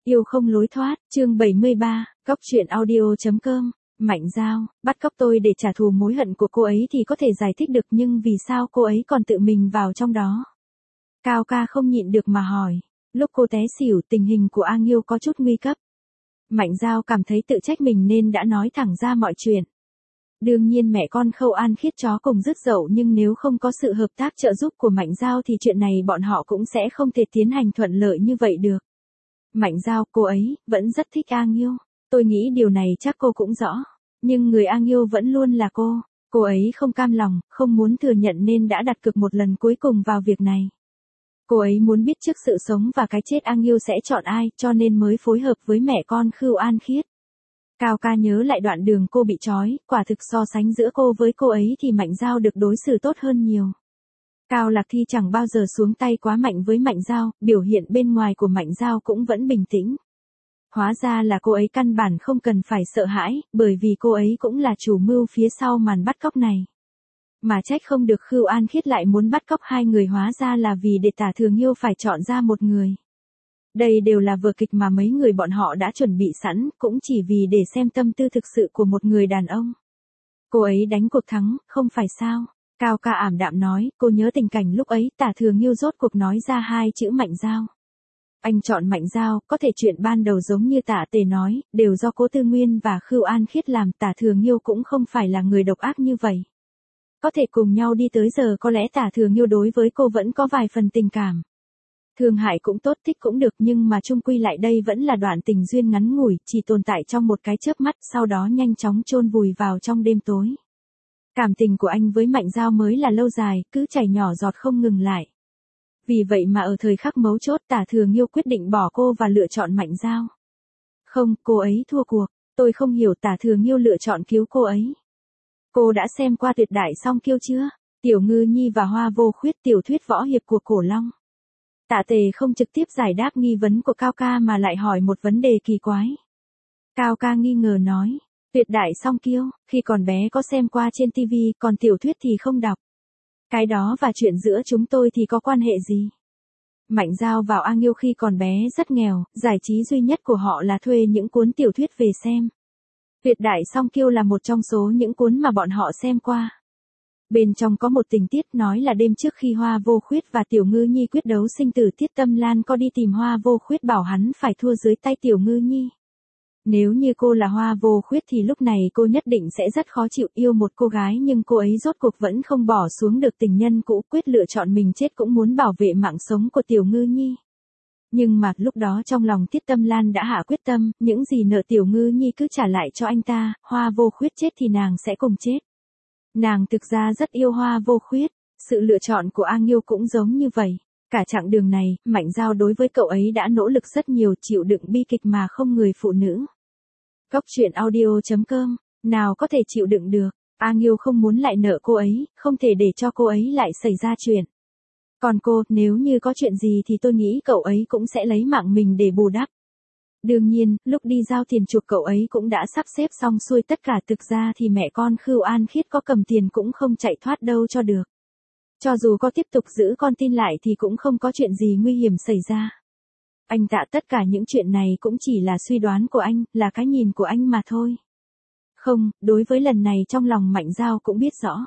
Yêu không lối thoát, chương 73, Cóc truyện audio.com. Mạnh Dao, bắt cóc tôi để trả thù mối hận của cô ấy thì có thể giải thích được, nhưng vì sao cô ấy còn tự mình vào trong đó? Cao ca không nhịn được mà hỏi. Lúc cô té xỉu, tình hình của A Nghiêu có chút nguy cấp. Mạnh Dao cảm thấy tự trách mình nên đã nói thẳng ra mọi chuyện. Đương nhiên mẹ con Khâu An Khiết chó cùng rứt dậu, nhưng nếu không có sự hợp tác trợ giúp của Mạnh Dao thì chuyện này bọn họ cũng sẽ không thể tiến hành thuận lợi như vậy được. Mạnh Dao, cô ấy vẫn rất thích A Nghiêu. Tôi nghĩ điều này chắc cô cũng rõ. Nhưng người A Nghiêu vẫn luôn là cô. Cô ấy không cam lòng, không muốn thừa nhận nên đã đặt cược một lần cuối cùng vào việc này. Cô ấy muốn biết trước sự sống và cái chết A Nghiêu sẽ chọn ai, cho nên mới phối hợp với mẹ con Khâu An Khiết. Cao ca nhớ lại đoạn đường cô bị trói, quả thực so sánh giữa cô với cô ấy thì Mạnh Dao được đối xử tốt hơn nhiều. Cao Lạc Thi chẳng bao giờ xuống tay quá mạnh với Mạnh Dao, biểu hiện bên ngoài của Mạnh Dao cũng vẫn bình tĩnh. Hóa ra là cô ấy căn bản không cần phải sợ hãi, bởi vì cô ấy cũng là chủ mưu phía sau màn bắt cóc này. Mà trách không được Khâu An Khiết lại muốn bắt cóc hai người, hóa ra là vì để Tả Thường Nghiêu phải chọn ra một người. Đây đều là vở kịch mà mấy người bọn họ đã chuẩn bị sẵn, cũng chỉ vì để xem tâm tư thực sự của một người đàn ông. Cô ấy đánh cuộc thắng, không phải sao? Cao ca ảm đạm nói, cô nhớ tình cảnh lúc ấy Tả Thường Nghiêu rốt cuộc nói ra hai chữ Mạnh Dao. Anh chọn Mạnh Dao, có thể chuyện ban đầu giống như Tạ Tề nói, đều do Cố Tư Nguyên và Khâu An Khiết làm, Tả Thường Nghiêu cũng không phải là người độc ác như vậy. Có thể cùng nhau đi tới giờ, có lẽ Tả Thường Nghiêu đối với cô vẫn có vài phần tình cảm. Thương hại cũng tốt, thích cũng được, nhưng mà chung quy lại đây vẫn là đoạn tình duyên ngắn ngủi, chỉ tồn tại trong một cái chớp mắt, sau đó nhanh chóng chôn vùi vào trong đêm tối. Cảm tình của anh với Mạnh Dao mới là lâu dài, cứ chảy nhỏ giọt không ngừng lại. Vì vậy mà ở thời khắc mấu chốt Tả Thường Nghiêu quyết định bỏ cô và lựa chọn Mạnh Dao. Không, cô ấy thua cuộc, tôi không hiểu Tả Thường Nghiêu lựa chọn cứu cô ấy. Cô đã xem qua Tuyệt Đại Song Kiêu chưa? Tiểu Ngư Nhi và Hoa Vô Khuyết, tiểu thuyết võ hiệp của Cổ Long. Tạ Tề không trực tiếp giải đáp nghi vấn của Cao ca mà lại hỏi một vấn đề kỳ quái. Cao ca nghi ngờ nói, Tuyệt Đại Song Kiêu, khi còn bé có xem qua trên TV, còn tiểu thuyết thì không đọc. Cái đó và chuyện giữa chúng tôi thì có quan hệ gì? Mạnh Dao vào A Nghiêu khi còn bé rất nghèo, giải trí duy nhất của họ là thuê những cuốn tiểu thuyết về xem. Tuyệt Đại Song Kiêu là một trong số những cuốn mà bọn họ xem qua. Bên trong có một tình tiết nói là đêm trước khi Hoa Vô Khuyết và Tiểu Ngư Nhi quyết đấu sinh tử, Tiết Tâm Lan có đi tìm Hoa Vô Khuyết bảo hắn phải thua dưới tay Tiểu Ngư Nhi. Nếu như cô là Hoa Vô Khuyết thì lúc này cô nhất định sẽ rất khó chịu, yêu một cô gái nhưng cô ấy rốt cuộc vẫn không bỏ xuống được tình nhân cũ, quyết lựa chọn mình chết cũng muốn bảo vệ mạng sống của Tiểu Ngư Nhi. Nhưng mà lúc đó trong lòng Tiết Tâm Lan đã hạ quyết tâm, những gì nợ Tiểu Ngư Nhi cứ trả lại cho anh ta, Hoa Vô Khuyết chết thì nàng sẽ cùng chết. Nàng thực ra rất yêu Hoa Vô Khuyết, sự lựa chọn của A Nghiêu cũng giống như vậy. Cả chặng đường này, Mạnh Dao đối với cậu ấy đã nỗ lực rất nhiều, chịu đựng bi kịch mà không người phụ nữ. Cóc truyện audio.com, nào có thể chịu đựng được, A Nghiêu không muốn lại nợ cô ấy, không thể để cho cô ấy lại xảy ra chuyện. Còn cô, nếu như có chuyện gì thì tôi nghĩ cậu ấy cũng sẽ lấy mạng mình để bù đắp. Đương nhiên, lúc đi giao tiền chuộc cậu ấy cũng đã sắp xếp xong xuôi tất cả, thực ra thì mẹ con Khâu An Khiết có cầm tiền cũng không chạy thoát đâu cho được. Cho dù có tiếp tục giữ con tin lại thì cũng không có chuyện gì nguy hiểm xảy ra. Anh Tạ, tất cả những chuyện này cũng chỉ là suy đoán của anh, là cái nhìn của anh mà thôi. Không, đối với lần này trong lòng Mạnh Dao cũng biết rõ.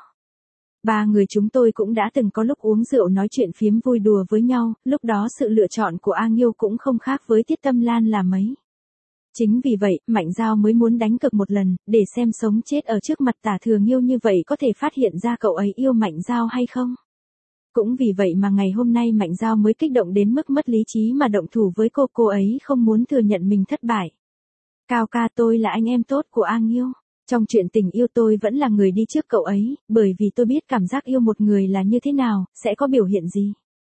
Ba người chúng tôi cũng đã từng có lúc uống rượu nói chuyện phiếm vui đùa với nhau, lúc đó sự lựa chọn của A Nghiêu cũng không khác với Tiết Tâm Lan là mấy. Chính vì vậy, Mạnh Dao mới muốn đánh cược một lần, để xem sống chết ở trước mặt Tả Thường Nghiêu như vậy có thể phát hiện ra cậu ấy yêu Mạnh Dao hay không. Cũng vì vậy mà ngày hôm nay Mạnh Dao mới kích động đến mức mất lý trí mà động thủ với cô ấy không muốn thừa nhận mình thất bại. Cao ca, tôi là anh em tốt của A Nghiêu. Trong chuyện tình yêu tôi vẫn là người đi trước cậu ấy, bởi vì tôi biết cảm giác yêu một người là như thế nào, sẽ có biểu hiện gì.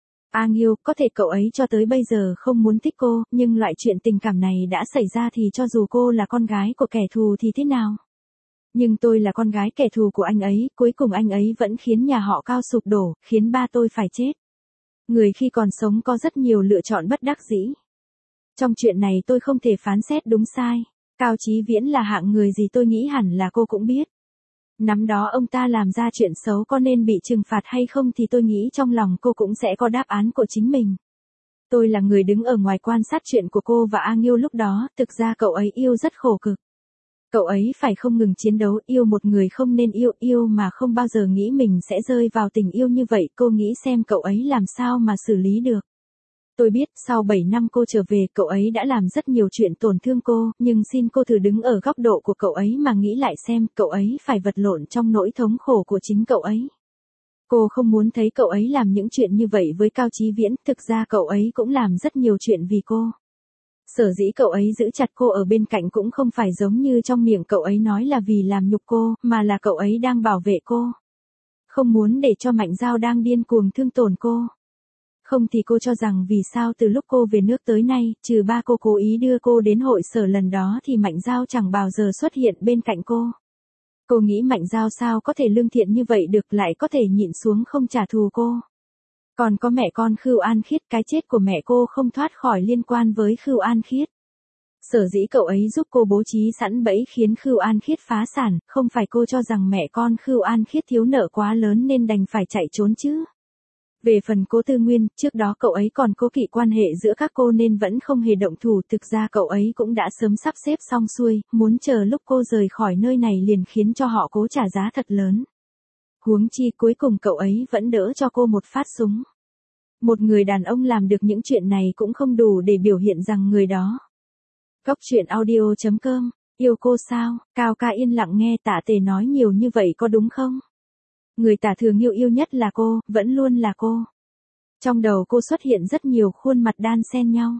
A Nghiêu, có thể cậu ấy cho tới bây giờ không muốn thích cô, nhưng loại chuyện tình cảm này đã xảy ra thì cho dù cô là con gái của kẻ thù thì thế nào? Nhưng tôi là con gái kẻ thù của anh ấy, cuối cùng anh ấy vẫn khiến nhà họ Cao sụp đổ, khiến ba tôi phải chết. Người khi còn sống có rất nhiều lựa chọn bất đắc dĩ. Trong chuyện này tôi không thể phán xét đúng sai. Cao Chí Viễn là hạng người gì tôi nghĩ hẳn là cô cũng biết. Năm đó ông ta làm ra chuyện xấu có nên bị trừng phạt hay không thì tôi nghĩ trong lòng cô cũng sẽ có đáp án của chính mình. Tôi là người đứng ở ngoài quan sát chuyện của cô và A Nghiêu lúc đó, thực ra cậu ấy yêu rất khổ cực. Cậu ấy phải không ngừng chiến đấu, yêu một người không nên yêu, yêu mà không bao giờ nghĩ mình sẽ rơi vào tình yêu như vậy, cô nghĩ xem cậu ấy làm sao mà xử lý được. Tôi biết, sau 7 năm cô trở về, cậu ấy đã làm rất nhiều chuyện tổn thương cô, nhưng xin cô thử đứng ở góc độ của cậu ấy mà nghĩ lại xem, cậu ấy phải vật lộn trong nỗi thống khổ của chính cậu ấy. Cô không muốn thấy cậu ấy làm những chuyện như vậy với Cao Chí Viễn, thực ra cậu ấy cũng làm rất nhiều chuyện vì cô. Sở dĩ cậu ấy giữ chặt cô ở bên cạnh cũng không phải giống như trong miệng cậu ấy nói là vì làm nhục cô, mà là cậu ấy đang bảo vệ cô. Không muốn để cho Mạnh Giao đang điên cuồng thương tổn cô. Không thì cô cho rằng vì sao từ lúc cô về nước tới nay, trừ ba cô cố ý đưa cô đến hội sở lần đó thì Mạnh Giao chẳng bao giờ xuất hiện bên cạnh cô. Cô nghĩ Mạnh Giao sao có thể lương thiện như vậy được, lại có thể nhịn xuống không trả thù cô. Còn có mẹ con Khưu An Khiết, cái chết của mẹ cô không thoát khỏi liên quan với Khưu An Khiết. Sở dĩ cậu ấy giúp cô bố trí sẵn bẫy khiến Khưu An Khiết phá sản, không phải cô cho rằng mẹ con Khưu An Khiết thiếu nợ quá lớn nên đành phải chạy trốn chứ. Về phần Cố Tư Nguyên, trước đó cậu ấy còn cố kỵ quan hệ giữa các cô nên vẫn không hề động thủ, thực ra cậu ấy cũng đã sớm sắp xếp xong xuôi, muốn chờ lúc cô rời khỏi nơi này liền khiến cho họ cố trả giá thật lớn. Huống chi cuối cùng cậu ấy vẫn đỡ cho cô một phát súng. Một người đàn ông làm được những chuyện này cũng không đủ để biểu hiện rằng người đó. Góc truyện audio.com, yêu cô sao? Cao ca yên lặng nghe Tạ Tề nói nhiều như vậy có đúng không? Người Tả Thường yêu nhất là cô, vẫn luôn là cô. Trong đầu cô xuất hiện rất nhiều khuôn mặt đan xen nhau.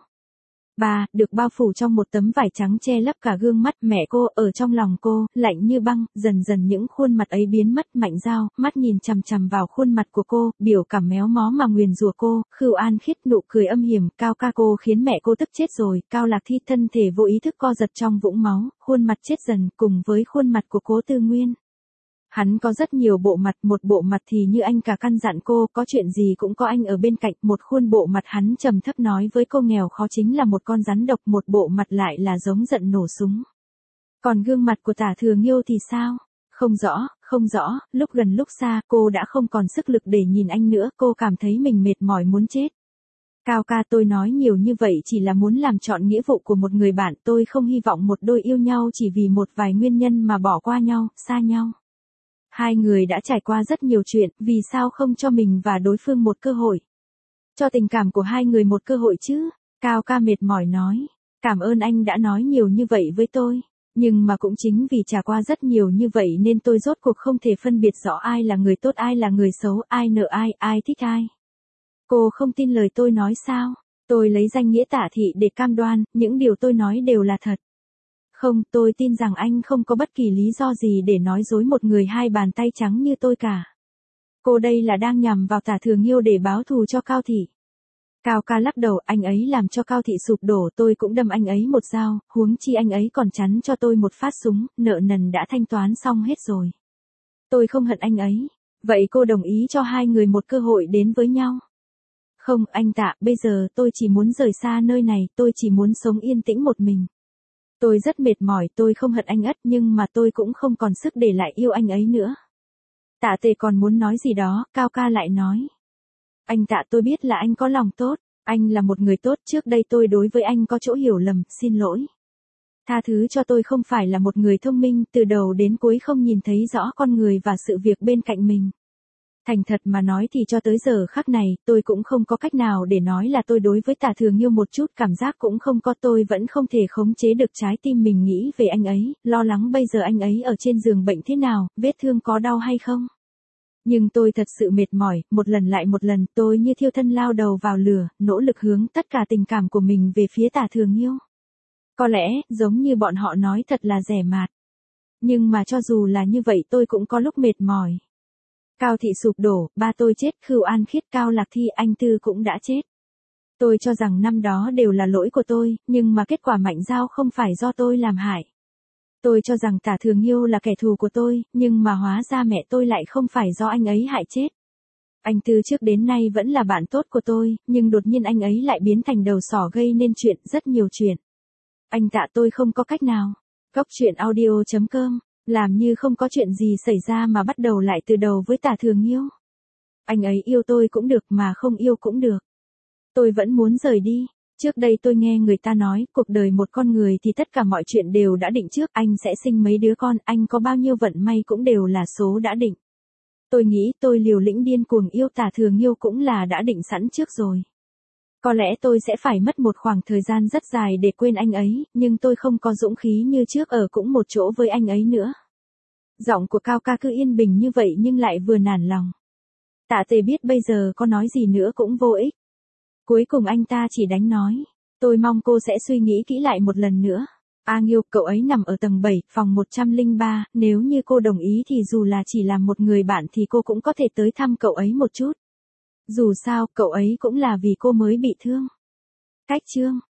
Bà, được bao phủ trong một tấm vải trắng che lấp cả gương mắt, mẹ cô, ở trong lòng cô, lạnh như băng, dần dần những khuôn mặt ấy biến mất. Mạnh Giao, mắt nhìn chằm chằm vào khuôn mặt của cô, biểu cảm méo mó mà nguyền rủa cô, Khưu An Khiết nụ cười âm hiểm, Cao ca cô khiến mẹ cô tức chết rồi, Cao Lạc Thi thân thể vô ý thức co giật trong vũng máu, khuôn mặt chết dần, cùng với khuôn mặt của Cố Tư Nguyên. Hắn có rất nhiều bộ mặt, một bộ mặt thì như anh cả căn dặn cô, có chuyện gì cũng có anh ở bên cạnh, một khuôn bộ mặt hắn trầm thấp nói với cô nghèo khó chính là một con rắn độc, một bộ mặt lại là giống giận nổ súng. Còn gương mặt của Tả Thường Nghiêu thì sao? Không rõ, lúc gần lúc xa, cô đã không còn sức lực để nhìn anh nữa, cô cảm thấy mình mệt mỏi muốn chết. Cao ca, tôi nói nhiều như vậy chỉ là muốn làm trọn nghĩa vụ của một người bạn, tôi không hy vọng một đôi yêu nhau chỉ vì một vài nguyên nhân mà bỏ qua nhau, xa nhau. Hai người đã trải qua rất nhiều chuyện, vì sao không cho mình và đối phương một cơ hội? Cho tình cảm của hai người một cơ hội chứ? Cao ca mệt mỏi nói. Cảm ơn anh đã nói nhiều như vậy với tôi. Nhưng mà cũng chính vì trải qua rất nhiều như vậy nên tôi rốt cuộc không thể phân biệt rõ ai là người tốt ai là người xấu, ai nợ ai, ai thích ai. Cô không tin lời tôi nói sao? Tôi lấy danh nghĩa Tạ Thị để cam đoan, những điều tôi nói đều là thật. Không, tôi tin rằng anh không có bất kỳ lý do gì để nói dối một người hai bàn tay trắng như tôi cả. Cô đây là đang nhằm vào Tả Thường Nghiêu để báo thù cho Cao Thị. Cao ca lắc đầu, anh ấy làm cho Cao Thị sụp đổ, tôi cũng đâm anh ấy một dao, huống chi anh ấy còn chắn cho tôi một phát súng, nợ nần đã thanh toán xong hết rồi. Tôi không hận anh ấy. Vậy cô đồng ý cho hai người một cơ hội đến với nhau? Không, anh Tạ, bây giờ tôi chỉ muốn rời xa nơi này, tôi chỉ muốn sống yên tĩnh một mình. Tôi rất mệt mỏi, tôi không hận anh ất nhưng mà tôi cũng không còn sức để lại yêu anh ấy nữa. Tạ Tề còn muốn nói gì đó, Cao ca lại nói. Anh Tạ, tôi biết là anh có lòng tốt, anh là một người tốt, trước đây tôi đối với anh có chỗ hiểu lầm, xin lỗi. Tha thứ cho tôi không phải là một người thông minh, từ đầu đến cuối không nhìn thấy rõ con người và sự việc bên cạnh mình. Thành thật mà nói thì cho tới giờ khắc này, tôi cũng không có cách nào để nói là tôi đối với Tả Thường Nghiêu một chút cảm giác cũng không có, tôi vẫn không thể khống chế được trái tim mình nghĩ về anh ấy, lo lắng bây giờ anh ấy ở trên giường bệnh thế nào, vết thương có đau hay không. Nhưng tôi thật sự mệt mỏi, một lần lại một lần, tôi như thiêu thân lao đầu vào lửa, nỗ lực hướng tất cả tình cảm của mình về phía Tả Thường Nghiêu. Có lẽ, giống như bọn họ nói thật là rẻ mạt. Nhưng mà cho dù là như vậy tôi cũng có lúc mệt mỏi. Cao Thị sụp đổ, ba tôi chết, Khưu An Khiết, Cao Lạc Thi, anh Tư cũng đã chết. Tôi cho rằng năm đó đều là lỗi của tôi, nhưng mà kết quả Mạnh Giao không phải do tôi làm hại. Tôi cho rằng Tả Thường Nghiêu là kẻ thù của tôi, nhưng mà hóa ra mẹ tôi lại không phải do anh ấy hại chết. Anh Tư trước đến nay vẫn là bạn tốt của tôi, nhưng đột nhiên anh ấy lại biến thành đầu sỏ gây nên chuyện, rất nhiều chuyện. Anh Tạ, tôi không có cách nào. Góc truyện audio.com, làm như không có chuyện gì xảy ra mà bắt đầu lại từ đầu với Tả Thường Nghiêu. Anh ấy yêu tôi cũng được mà không yêu cũng được. Tôi vẫn muốn rời đi. Trước đây tôi nghe người ta nói, cuộc đời một con người thì tất cả mọi chuyện đều đã định trước, anh sẽ sinh mấy đứa con, anh có bao nhiêu vận may cũng đều là số đã định. Tôi nghĩ tôi liều lĩnh điên cuồng yêu tả thường yêu cũng là đã định sẵn trước rồi. Có lẽ tôi sẽ phải mất một khoảng thời gian rất dài để quên anh ấy, nhưng tôi không có dũng khí như trước ở cũng một chỗ với anh ấy nữa. Giọng của Cao ca cứ yên bình như vậy nhưng lại vừa nản lòng. Tạ Tề biết bây giờ có nói gì nữa cũng vô ích. Cuối cùng anh ta chỉ đánh nói. Tôi mong cô sẽ suy nghĩ kỹ lại một lần nữa. A Nghiêu, cậu ấy nằm ở tầng 7, phòng 103, nếu như cô đồng ý thì dù là chỉ là một người bạn thì cô cũng có thể tới thăm cậu ấy một chút. Dù sao, cậu ấy cũng là vì cô mới bị thương. Cách chương